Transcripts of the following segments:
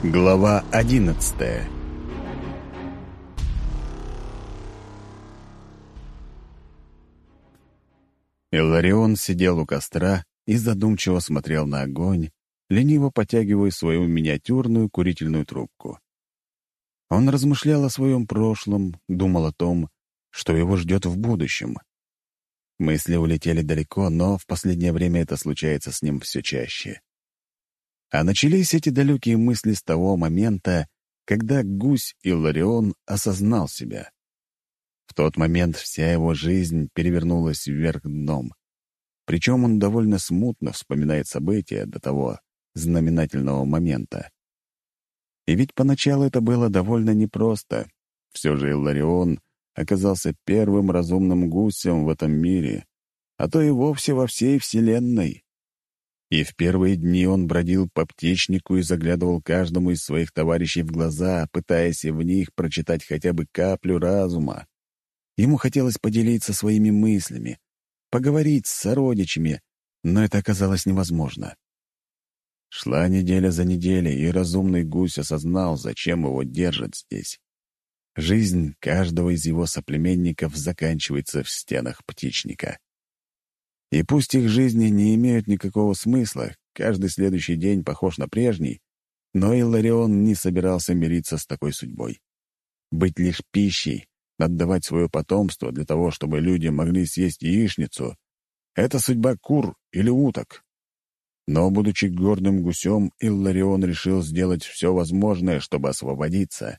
Глава 11. Илларион сидел у костра и задумчиво смотрел на огонь, лениво потягивая свою миниатюрную курительную трубку. Он размышлял о своем прошлом, думал о том, что его ждет в будущем. Мысли улетели далеко, но в последнее время это случается с ним все чаще. А начались эти далекие мысли с того момента, когда гусь Илларион осознал себя. В тот момент вся его жизнь перевернулась вверх дном. Причем он довольно смутно вспоминает события до того знаменательного момента. И ведь поначалу это было довольно непросто. Все же Илларион оказался первым разумным гусем в этом мире, а то и вовсе во всей Вселенной. И в первые дни он бродил по птичнику и заглядывал каждому из своих товарищей в глаза, пытаясь в них прочитать хотя бы каплю разума. Ему хотелось поделиться своими мыслями, поговорить с сородичами, но это оказалось невозможно. Шла неделя за неделей, и разумный гусь осознал, зачем его держат здесь. Жизнь каждого из его соплеменников заканчивается в стенах птичника. И пусть их жизни не имеют никакого смысла, каждый следующий день похож на прежний, но Илларион не собирался мириться с такой судьбой. Быть лишь пищей, отдавать свое потомство для того, чтобы люди могли съесть яичницу — это судьба кур или уток. Но, будучи гордым гусем, Илларион решил сделать все возможное, чтобы освободиться.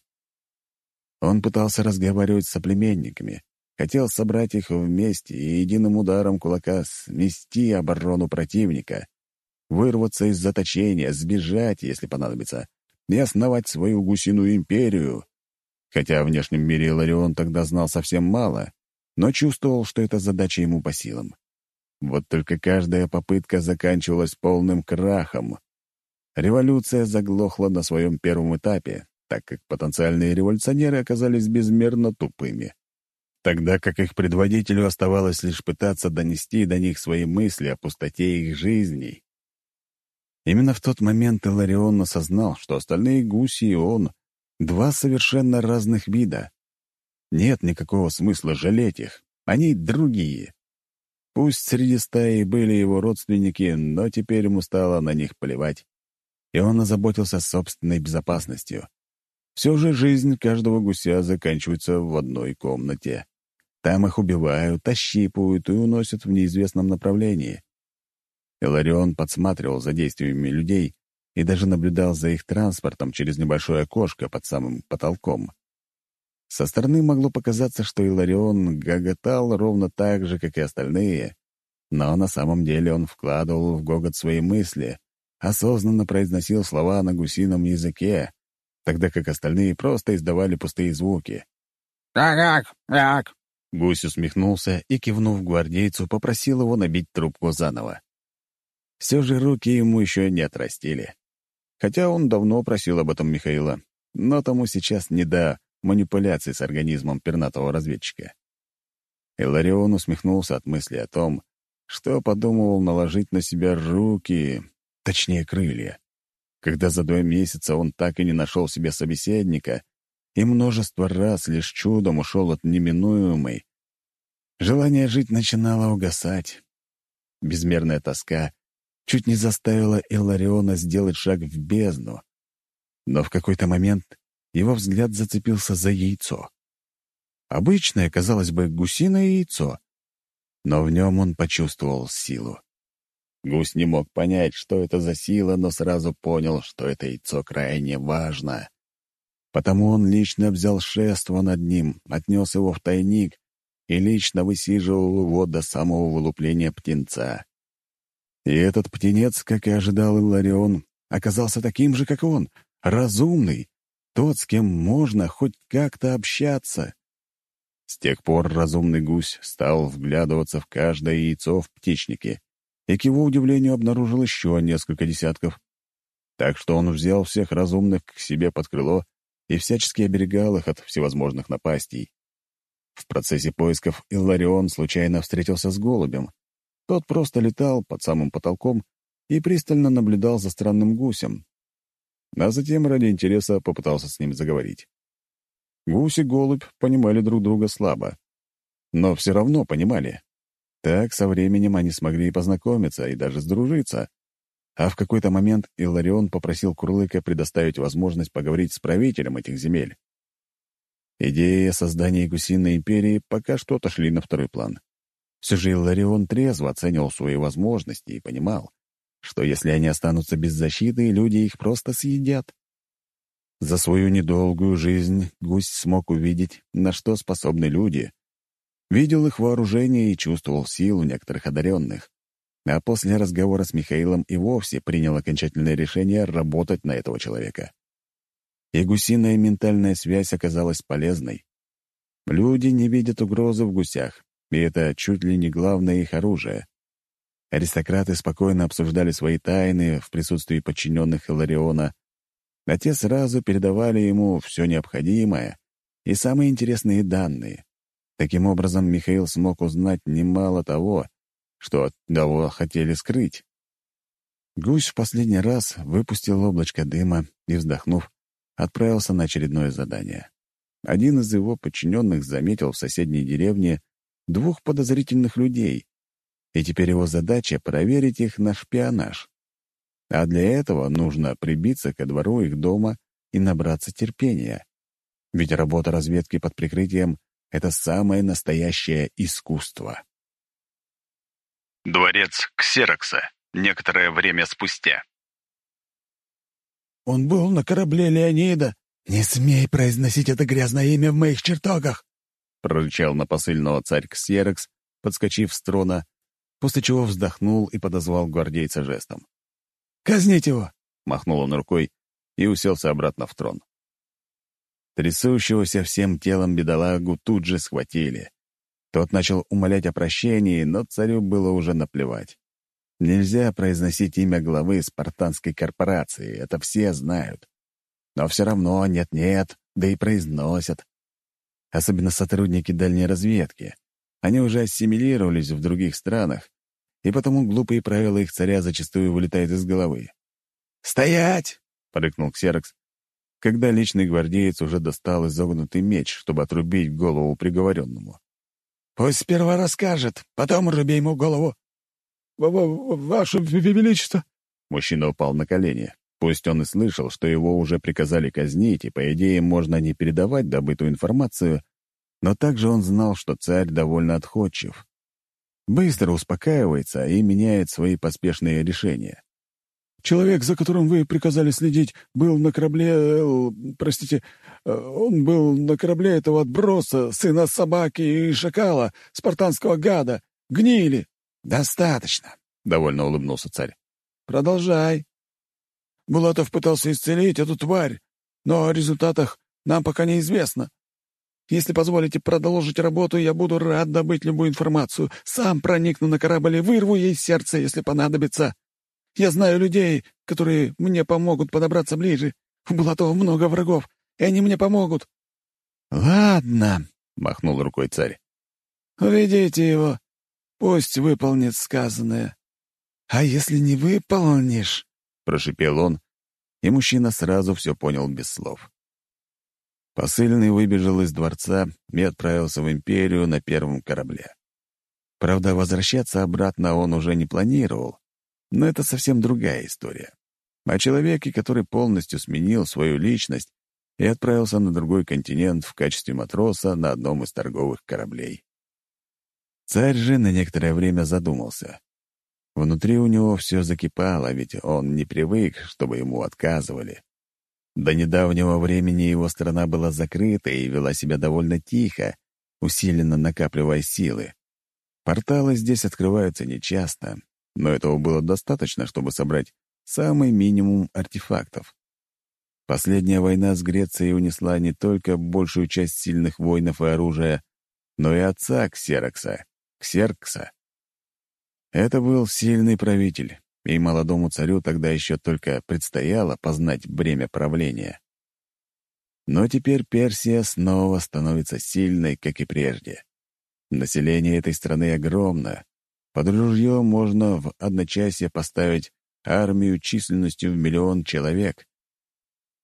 Он пытался разговаривать с соплеменниками, хотел собрать их вместе и единым ударом кулака смести оборону противника, вырваться из заточения, сбежать, если понадобится, и основать свою гусиную империю. Хотя о внешнем мире Илларион тогда знал совсем мало, но чувствовал, что эта задача ему по силам. Вот только каждая попытка заканчивалась полным крахом. Революция заглохла на своем первом этапе, так как потенциальные революционеры оказались безмерно тупыми, тогда как их предводителю оставалось лишь пытаться донести до них свои мысли о пустоте их жизней. Именно в тот момент Илларион осознал, что остальные гуси и он — два совершенно разных вида. Нет никакого смысла жалеть их, они другие. Пусть среди стаи были его родственники, но теперь ему стало на них плевать, и он озаботился собственной безопасностью. Все же жизнь каждого гуся заканчивается в одной комнате. Там их убивают, ощипывают и уносят в неизвестном направлении. Илларион подсматривал за действиями людей и даже наблюдал за их транспортом через небольшое окошко под самым потолком. Со стороны могло показаться, что Илларион гоготал ровно так же, как и остальные, но на самом деле он вкладывал в гогот свои мысли, осознанно произносил слова на гусином языке, тогда как остальные просто издавали пустые звуки. «Так, так!» Гусь усмехнулся и, кивнув гвардейцу, попросил его набить трубку заново. Все же руки ему еще не отрастили. Хотя он давно просил об этом Михаила, но тому сейчас не до манипуляций с организмом пернатого разведчика. Илларион усмехнулся от мысли о том, что подумывал наложить на себя руки, точнее крылья. Когда за 2 месяца он так и не нашел себе собеседника и множество раз лишь чудом ушел от неминуемой, желание жить начинало угасать. Безмерная тоска чуть не заставила Иллариона сделать шаг в бездну, но в какой-то момент его взгляд зацепился за яйцо. Обычное, казалось бы, гусиное яйцо, но в нем он почувствовал силу. Гусь не мог понять, что это за сила, но сразу понял, что это яйцо крайне важно. Потому он лично взял шефство над ним, отнес его в тайник и лично высиживал его до самого вылупления птенца. И этот птенец, как и ожидал Илларион, оказался таким же, как он, разумный, тот, с кем можно хоть как-то общаться. С тех пор разумный гусь стал вглядываться в каждое яйцо в птичнике и, к его удивлению, обнаружил еще несколько десятков. Так что он взял всех разумных к себе под крыло и всячески оберегал их от всевозможных напастей. В процессе поисков Илларион случайно встретился с голубем. Тот просто летал под самым потолком и пристально наблюдал за странным гусем. а затем ради интереса попытался с ним заговорить. Гусь и голубь понимали друг друга слабо, но все равно понимали. Так со временем они смогли познакомиться и даже сдружиться. А в какой-то момент Илларион попросил Курлыка предоставить возможность поговорить с правителем этих земель. Идеи о создании гусиной империи пока что отошли на второй план. Все же Илларион трезво оценивал свои возможности и понимал, что если они останутся без защиты, люди их просто съедят. За свою недолгую жизнь гусь смог увидеть, на что способны люди. Видел их вооружение и чувствовал силу некоторых одаренных. А после разговора с Михаилом и вовсе принял окончательное решение работать на этого человека. И гусиная ментальная связь оказалась полезной. Люди не видят угрозы в гусях, и это чуть ли не главное их оружие. Аристократы спокойно обсуждали свои тайны в присутствии подчиненных Иллариона, а те сразу передавали ему все необходимое и самые интересные данные. Таким образом, Михаил смог узнать немало того, что от того хотели скрыть. Гусь в последний раз выпустил облачко дыма и, вздохнув, отправился на очередное задание. Один из его подчиненных заметил в соседней деревне 2 подозрительных людей, и теперь его задача — проверить их на шпионаж. А для этого нужно прибиться ко двору их дома и набраться терпения. Ведь работа разведки под прикрытием — это самое настоящее искусство. Дворец Ксерокса. Некоторое время спустя. «Он был на корабле Леонида. Не смей произносить это грязное имя в моих чертогах!» — прорычал на посыльного царь Ксерокс, подскочив с трона, после чего вздохнул и подозвал гвардейца жестом. «Казнить его!» — махнул он рукой и уселся обратно в трон. Трясущегося всем телом бедолагу тут же схватили. Тот начал умолять о прощении, но царю было уже наплевать. Нельзя произносить имя главы спартанской корпорации, это все знают. Но все равно нет-нет, да и произносят. Особенно сотрудники дальней разведки. Они уже ассимилировались в других странах, и потому глупые правила их царя зачастую вылетают из головы. «Стоять!» — порыкнул Ксерокс, когда личный гвардеец уже достал изогнутый меч, чтобы отрубить голову приговоренному. «Пусть сперва расскажет, потом руби ему голову». «Ваше Величество!» Мужчина упал на колени. Пусть он и слышал, что его уже приказали казнить, и, по идее, можно не передавать добытую информацию, но также он знал, что царь довольно отходчив. Быстро успокаивается и меняет свои поспешные решения. «Человек, за которым вы приказали следить, был на корабле... он был на корабле этого отброса, сына собаки и шакала, спартанского гада, гнили». «Достаточно», — довольно улыбнулся царь. «Продолжай». Булатов пытался исцелить эту тварь, но о результатах нам пока неизвестно. Если позволите продолжить работу, я буду рад добыть любую информацию. Сам проникну на корабль и вырву ей сердце, если понадобится. Я знаю людей, которые мне помогут подобраться ближе. У Булатова много врагов, и они мне помогут». «Ладно», — махнул рукой царь. «Уведите его. Пусть выполнит сказанное. А если не выполнишь...» — прошипел он, и мужчина сразу все понял без слов. Посыльный выбежал из дворца и отправился в империю на первом корабле. Правда, возвращаться обратно он уже не планировал, но это совсем другая история. О человеке, который полностью сменил свою личность и отправился на другой континент в качестве матроса на одном из торговых кораблей. Царь же на некоторое время задумался. Внутри у него все закипало, ведь он не привык, чтобы ему отказывали. До недавнего времени его страна была закрыта и вела себя довольно тихо, усиленно накапливая силы. Порталы здесь открываются нечасто, но этого было достаточно, чтобы собрать самый минимум артефактов. Последняя война с Грецией унесла не только большую часть сильных воинов и оружия, но и отца Ксерокса, Ксеркса. Это был сильный правитель, и молодому царю тогда еще только предстояло познать бремя правления. Но теперь Персия снова становится сильной, как и прежде. Население этой страны огромно. Под ружье можно в одночасье поставить армию численностью в 1 000 000 человек.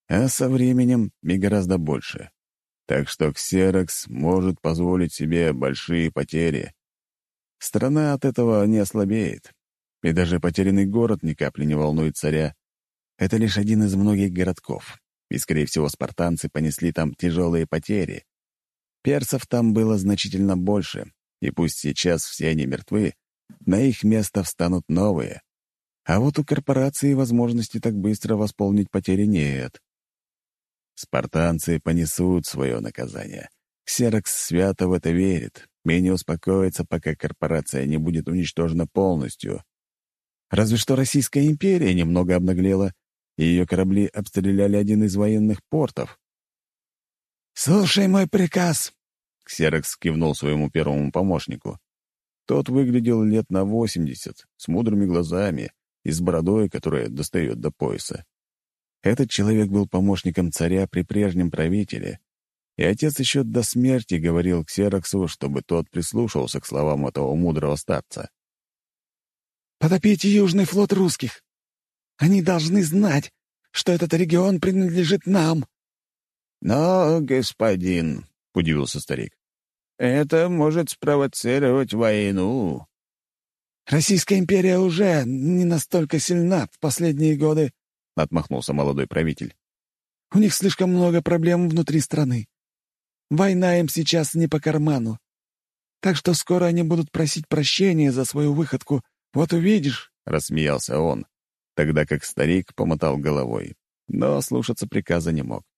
а со временем и гораздо больше. Так что Ксерокс может позволить себе большие потери. Страна от этого не ослабеет. И даже потерянный город ни капли не волнует царя. Это лишь один из многих городков. И, скорее всего, спартанцы понесли там тяжелые потери. Персов там было значительно больше, и пусть сейчас все они мертвы, на их место встанут новые. А вот у корпорации возможности так быстро восполнить потери нет. Спартанцы понесут свое наказание. Ксерокс свято в это верит и не успокоится, пока корпорация не будет уничтожена полностью. Разве что Российская империя немного обнаглела, и ее корабли обстреляли один из военных портов. «Слушай мой приказ!» — Ксерокс кивнул своему первому помощнику. Тот выглядел лет на 80, с мудрыми глазами и с бородой, которая достает до пояса. Этот человек был помощником царя при прежнем правителе, и отец еще до смерти говорил Ксероксу, чтобы тот прислушался к словам этого мудрого старца. «Потопите Южный флот русских. Они должны знать, что этот регион принадлежит нам». «Но, господин», — удивился старик, — «это может спровоцировать войну». «Российская империя уже не настолько сильна в последние годы», — отмахнулся молодой правитель. «У них слишком много проблем внутри страны. Война им сейчас не по карману. Так что скоро они будут просить прощения за свою выходку. Вот увидишь», — рассмеялся он, тогда как старик помотал головой, но слушаться приказа не мог.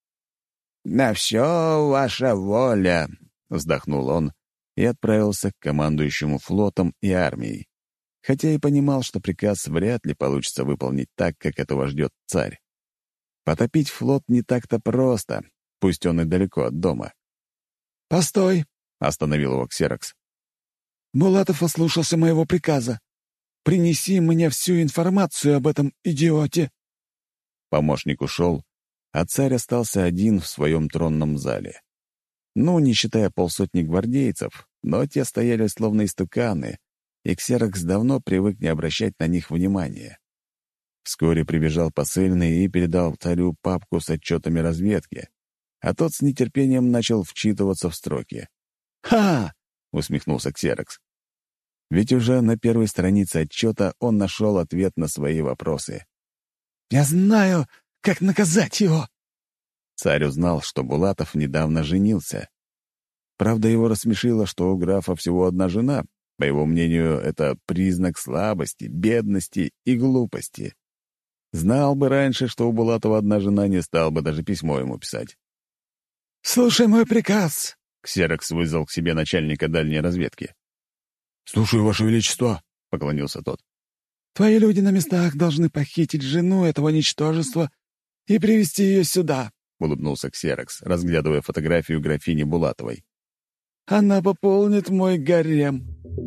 «На все ваша воля», — вздохнул он и отправился к командующему флотом и армией, хотя и понимал, что приказ вряд ли получится выполнить так, как этого ждет царь. Потопить флот не так-то просто, пусть он и далеко от дома. «Постой!» — остановил его Ксерокс. «Булатов ослушался моего приказа. Принеси мне всю информацию об этом идиоте». Помощник ушел, а царь остался один в своем тронном зале. Ну, не считая полсотни гвардейцев, но те стояли словно истуканы, и Ксерокс давно привык не обращать на них внимания. Вскоре прибежал посыльный и передал царю папку с отчетами разведки, а тот с нетерпением начал вчитываться в строки. «Ха!» — усмехнулся Ксерокс. Ведь уже на первой странице отчета он нашел ответ на свои вопросы. «Я знаю, как наказать его!» Царь узнал, что Булатов недавно женился. Правда, его рассмешило, что у графа всего одна жена. По его мнению, это признак слабости, бедности и глупости. Знал бы раньше, что у Булатова одна жена, не стал бы даже письмо ему писать. «Слушай мой приказ!» — Ксерокс вызвал к себе начальника дальней разведки. «Слушаю, Ваше Величество!» — поклонился тот. «Твои люди на местах должны похитить жену этого ничтожества и привести ее сюда», — улыбнулся Ксерокс, разглядывая фотографию графини Булатовой. «Она пополнит мой гарем».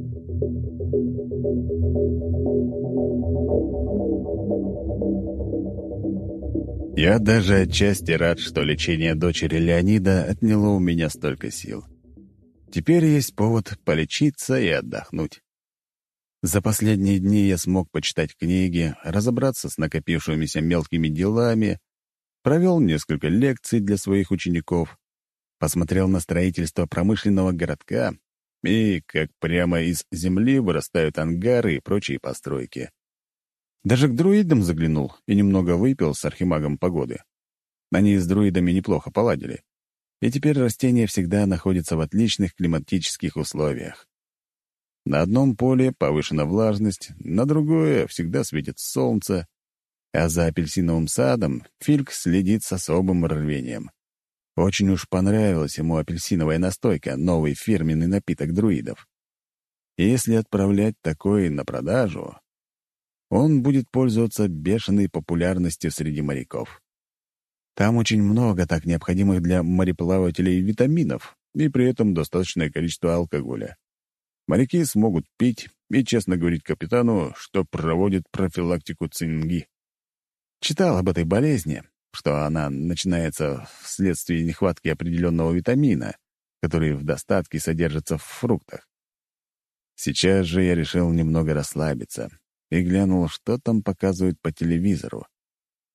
Я даже отчасти рад, что лечение дочери Леонида отняло у меня столько сил. Теперь есть повод полечиться и отдохнуть. За последние дни я смог почитать книги, разобраться с накопившимися мелкими делами, провел несколько лекций для своих учеников, посмотрел на строительство промышленного городка и как прямо из земли вырастают ангары и прочие постройки. Даже к друидам заглянул и немного выпил с архимагом погоды. Они с друидами неплохо поладили. И теперь растения всегда находятся в отличных климатических условиях. На одном поле повышена влажность, на другое всегда светит солнце, а за апельсиновым садом Фильк следит с особым рвением. Очень уж понравилась ему апельсиновая настойка, новый фирменный напиток друидов. И если отправлять такой на продажу, он будет пользоваться бешеной популярностью среди моряков. Там очень много так необходимых для мореплавателей витаминов и при этом достаточное количество алкоголя. Моряки смогут пить и честно говорить капитану, что проводит профилактику цинги. Читал об этой болезни, что она начинается вследствие нехватки определенного витамина, который в достатке содержится в фруктах. Сейчас же я решил немного расслабиться и глянул, что там показывают по телевизору.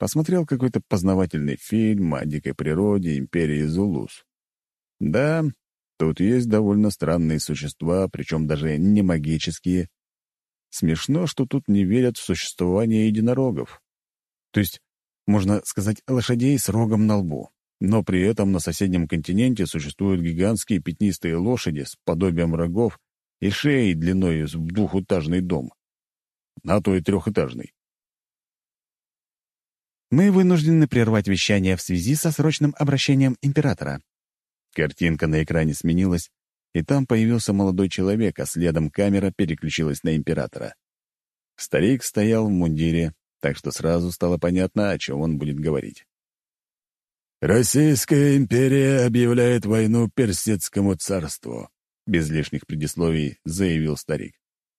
Посмотрел какой-то познавательный фильм о дикой природе империи Зулус. Да, тут есть довольно странные существа, причем даже не магические. Смешно, что тут не верят в существование единорогов. То есть, можно сказать, лошадей с рогом на лбу. Но при этом на соседнем континенте существуют гигантские пятнистые лошади с подобием рогов и шеей длиной в двухэтажный дом. А то и трехэтажный. Мы вынуждены прервать вещание в связи со срочным обращением императора. Картинка на экране сменилась, и там появился молодой человек, а следом камера переключилась на императора. Старик стоял в мундире, так что сразу стало понятно, о чем он будет говорить. «Российская империя объявляет войну Персидскому царству», — без лишних предисловий заявил старик.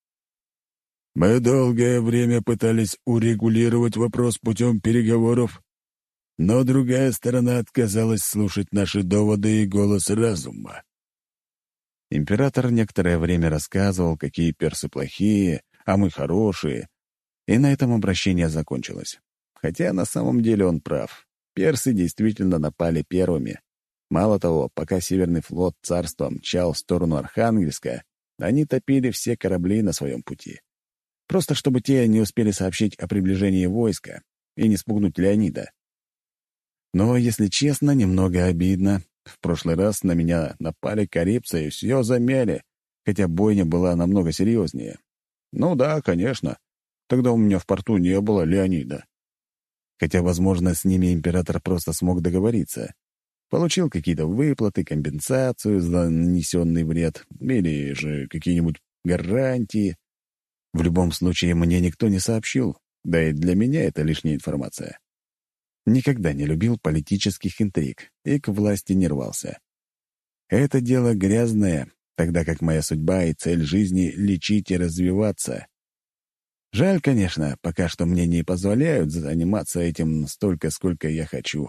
«Мы долгое время пытались урегулировать вопрос путем переговоров, но другая сторона отказалась слушать наши доводы и голос разума». Император некоторое время рассказывал, какие персы плохие, а мы хорошие, и на этом обращение закончилось. Хотя на самом деле он прав. Персы действительно напали первыми. Мало того, пока Северный флот царства мчал в сторону Архангельска, они топили все корабли на своем пути. Просто чтобы те не успели сообщить о приближении войска и не спугнуть Леонида. Но, если честно, немного обидно. В прошлый раз на меня напали карибцы и все замяли, хотя бойня была намного серьезнее. Ну да, конечно. Тогда у меня в порту не было Леонида. Хотя, возможно, с ними император просто смог договориться. Получил какие-то выплаты, компенсацию за нанесенный вред или же какие-нибудь гарантии. В любом случае, мне никто не сообщил, да и для меня это лишняя информация. Никогда не любил политических интриг и к власти не рвался. Это дело грязное, тогда как моя судьба и цель жизни — лечить и развиваться. Жаль, конечно, пока что мне не позволяют заниматься этим столько, сколько я хочу.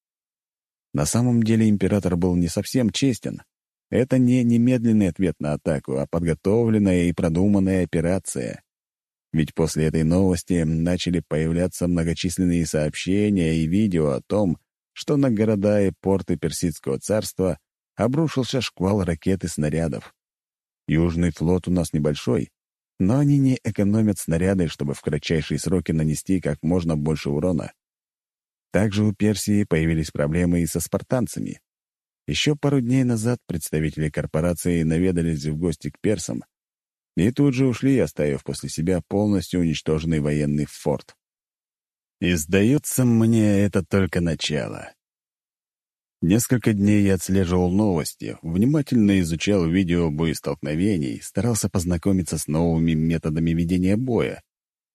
На самом деле император был не совсем честен. Это не немедленный ответ на атаку, а подготовленная и продуманная операция. Ведь после этой новости начали появляться многочисленные сообщения и видео о том, что на города и порты Персидского царства обрушился шквал ракет и снарядов. Южный флот у нас небольшой, но они не экономят снаряды, чтобы в кратчайшие сроки нанести как можно больше урона. Также у Персии появились проблемы и со спартанцами. Еще пару дней назад представители корпорации наведались в гости к персам и тут же ушли, оставив после себя полностью уничтоженный военный форт. И сдается мне, это только начало. Несколько дней я отслеживал новости, внимательно изучал видео боестолкновений, старался познакомиться с новыми методами ведения боя.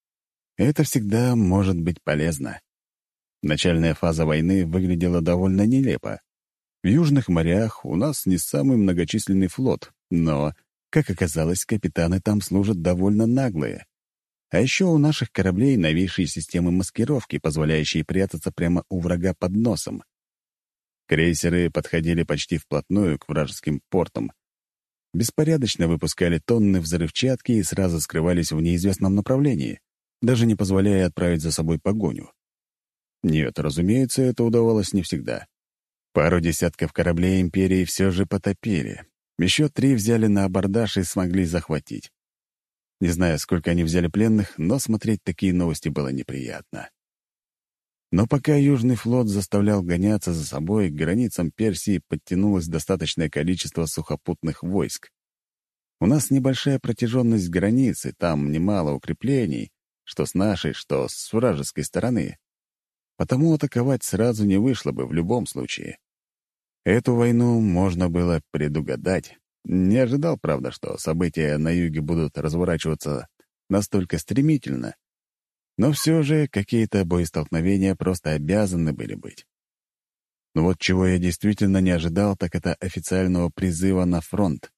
Это всегда может быть полезно. Начальная фаза войны выглядела довольно нелепо. В южных морях у нас не самый многочисленный флот, но, как оказалось, капитаны там служат довольно наглые. А еще у наших кораблей новейшие системы маскировки, позволяющие прятаться прямо у врага под носом. Крейсеры подходили почти вплотную к вражеским портам. Беспорядочно выпускали тонны взрывчатки и сразу скрывались в неизвестном направлении, даже не позволяя отправить за собой погоню. Нет, разумеется, это удавалось не всегда. Пару десятков кораблей империи все же потопили. Еще 3 взяли на абордаж и смогли захватить. Не знаю, сколько они взяли пленных, но смотреть такие новости было неприятно. Но пока Южный флот заставлял гоняться за собой, к границам Персии подтянулось достаточное количество сухопутных войск. У нас небольшая протяженность границы, там немало укреплений, что с нашей, что с вражеской стороны. Потому атаковать сразу не вышло бы в любом случае. Эту войну можно было предугадать. Не ожидал, правда, что события на юге будут разворачиваться настолько стремительно. Но все же какие-то боестолкновения просто обязаны были быть. Но вот чего я действительно не ожидал, так это официального призыва на фронт.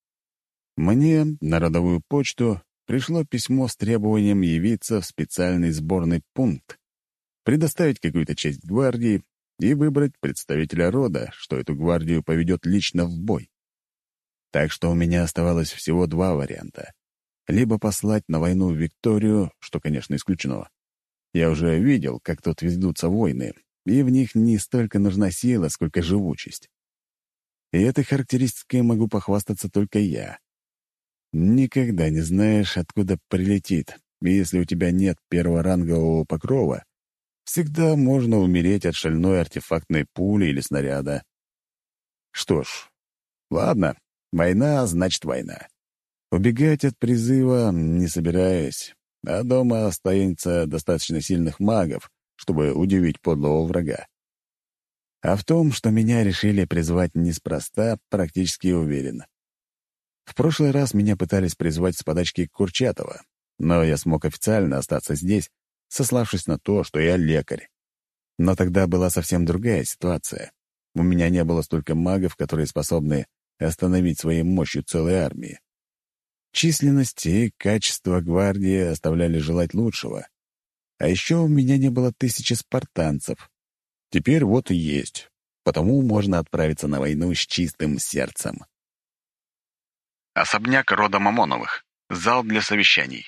Мне на родовую почту пришло письмо с требованием явиться в специальный сборный пункт, предоставить какую-то часть гвардии и выбрать представителя рода, что эту гвардию поведет лично в бой. Так что у меня оставалось всего 2 варианта. Либо послать на войну Викторию, что, конечно, исключено, Я уже видел, как тут ведутся войны, и в них не столько нужна сила, сколько живучесть. И этой характеристикой могу похвастаться только я. Никогда не знаешь, откуда прилетит, и если у тебя нет перворангового покрова, всегда можно умереть от шальной артефактной пули или снаряда. Что ж, ладно, война значит война. Убегать от призыва не собираюсь, а дома останется достаточно сильных магов, чтобы удивить подлого врага. А в том, что меня решили призвать неспроста, практически уверен. В прошлый раз меня пытались призвать с подачки Курчатова, но я смог официально остаться здесь, сославшись на то, что я лекарь. Но тогда была совсем другая ситуация. У меня не было столько магов, которые способны остановить своей мощью целые армии. Численность и качество гвардии оставляли желать лучшего. А еще у меня не было 1000 спартанцев. Теперь вот и есть. Потому можно отправиться на войну с чистым сердцем. Особняк рода Мамоновых. Зал для совещаний.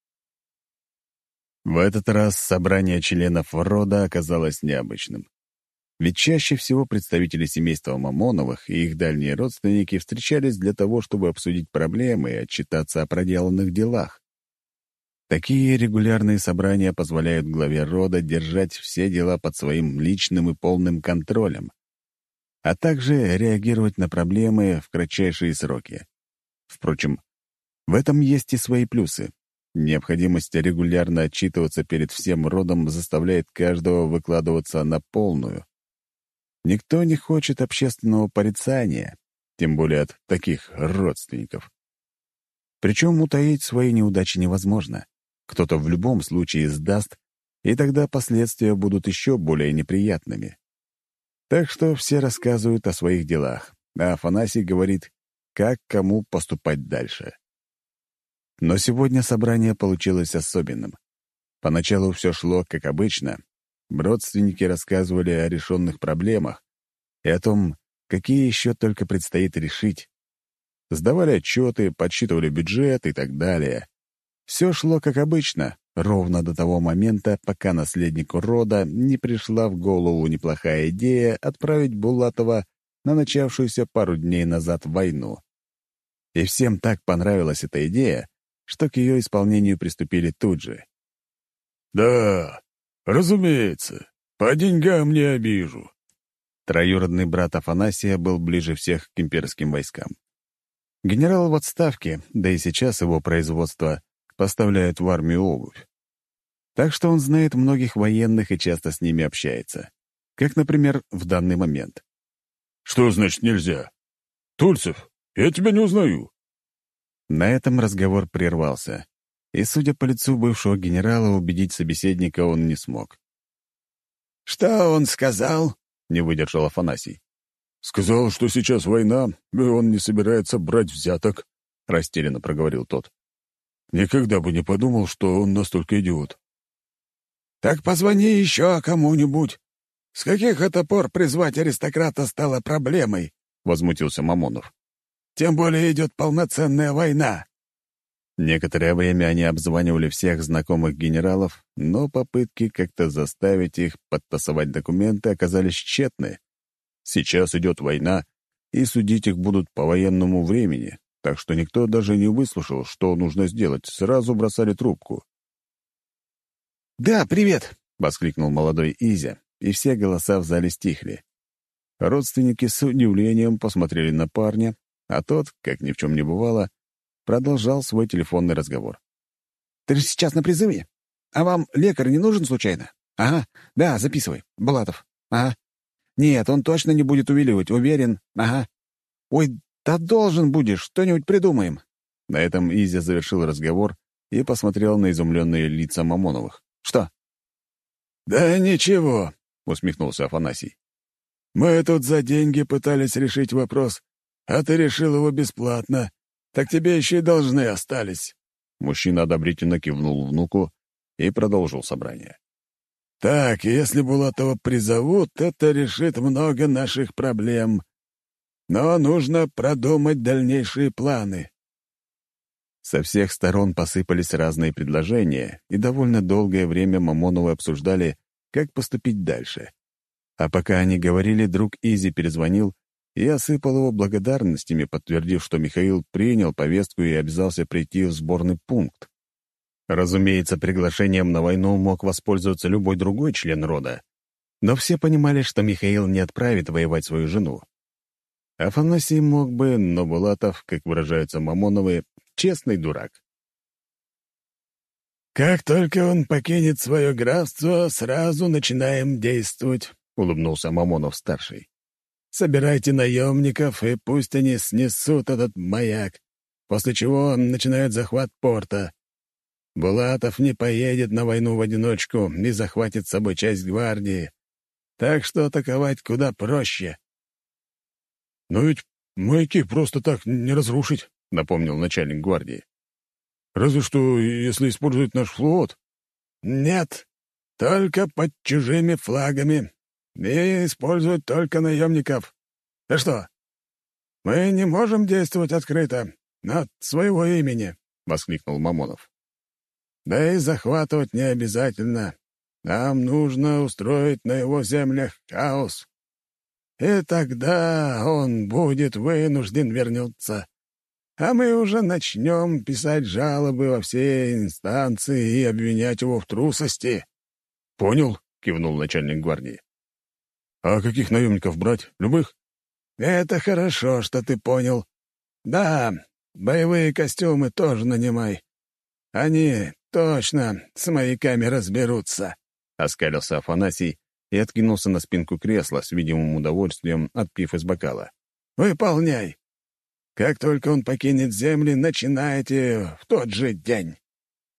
В этот раз собрание членов рода оказалось необычным. Ведь чаще всего представители семейства Мамоновых и их дальние родственники встречались для того, чтобы обсудить проблемы и отчитаться о проделанных делах. Такие регулярные собрания позволяют главе рода держать все дела под своим личным и полным контролем, а также реагировать на проблемы в кратчайшие сроки. Впрочем, в этом есть и свои плюсы. Необходимость регулярно отчитываться перед всем родом заставляет каждого выкладываться на полную. Никто не хочет общественного порицания, тем более от таких родственников. Причем утаить свои неудачи невозможно. Кто-то в любом случае сдаст, и тогда последствия будут еще более неприятными. Так что все рассказывают о своих делах, а Афанасий говорит, как кому поступать дальше. Но сегодня собрание получилось особенным. Поначалу все шло как обычно. Родственники рассказывали о решенных проблемах и о том, какие еще только предстоит решить. Сдавали отчеты, подсчитывали бюджет и так далее. Все шло как обычно, ровно до того момента, пока наследнику рода не пришла в голову неплохая идея отправить Булатова на начавшуюся пару дней назад войну. И всем так понравилась эта идея, что к ее исполнению приступили тут же. «Да, разумеется, по деньгам не обижу». Троюродный брат Афанасия был ближе всех к имперским войскам. Генерал в отставке, да и сейчас его производство поставляет в армию обувь. Так что он знает многих военных и часто с ними общается. Как, например, в данный момент. «Что значит нельзя? Тульцев, я тебя не узнаю». На этом разговор прервался, и, судя по лицу бывшего генерала, убедить собеседника он не смог. «Что он сказал?» — не выдержал Афанасий. «Сказал, что сейчас война, и он не собирается брать взяток», — растерянно проговорил тот. «Никогда бы не подумал, что он настолько идиот». «Так позвони еще кому-нибудь. С каких это пор призвать аристократа стало проблемой?» — возмутился Мамонов. «Тем более идет полноценная война». Некоторое время они обзванивали всех знакомых генералов, но попытки как-то заставить их подтасовать документы оказались тщетны. Сейчас идет война, и судить их будут по военному времени, так что никто даже не выслушал, что нужно сделать, сразу бросали трубку. «Да, привет!» — воскликнул молодой Изя, и все голоса в зале стихли. Родственники с удивлением посмотрели на парня, а тот, как ни в чем не бывало, продолжал свой телефонный разговор. «Ты же сейчас на призыве? А вам лекарь не нужен случайно? Ага, да, записывай. Булатов. Ага. Нет, он точно не будет увиливать, уверен. Ага. Ой, да должен будешь, что-нибудь придумаем». На этом Изя завершил разговор и посмотрел на изумленные лица Мамоновых. «Что?» «Да ничего», — усмехнулся Афанасий. «Мы тут за деньги пытались решить вопрос, а ты решил его бесплатно. Так тебе еще и должны остались». Мужчина одобрительно кивнул внуку и продолжил собрание. «Так, если Булатова призовут, это решит много наших проблем. Но нужно продумать дальнейшие планы». Со всех сторон посыпались разные предложения, и довольно долгое время Мамоновы обсуждали, как поступить дальше. А пока они говорили, друг Изи перезвонил и осыпал его благодарностями, подтвердив, что Михаил принял повестку и обязался прийти в сборный пункт. Разумеется, приглашением на войну мог воспользоваться любой другой член рода, но все понимали, что Михаил не отправит воевать свою жену. Афанасий мог бы, но Булатов, как выражаются Мамоновы, честный дурак. «Как только он покинет свое графство, сразу начинаем действовать», — улыбнулся Мамонов-старший. «Собирайте наемников, и пусть они снесут этот маяк, после чего начинают захват порта. Булатов не поедет на войну в одиночку и захватит с собой часть гвардии, так что атаковать куда проще». «Но ведь маяки просто так не разрушить», — напомнил начальник гвардии. «Разве что, если использовать наш флот». «Нет, только под чужими флагами. И использовать только наемников. Ты что, мы не можем действовать открыто, от своего имени», — воскликнул Мамонов. «Да и захватывать не обязательно. Нам нужно устроить на его землях хаос. И тогда он будет вынужден вернуться. А мы уже начнем писать жалобы во все инстанции и обвинять его в трусости». «Понял», — кивнул начальник гвардии. «А каких наемников брать? Любых?» «Это хорошо, что ты понял. Да, боевые костюмы тоже нанимай. Они точно с маяками разберутся», — оскалился Афанасий и откинулся на спинку кресла с видимым удовольствием, отпив из бокала. «Выполняй. Как только он покинет земли, начинайте в тот же день».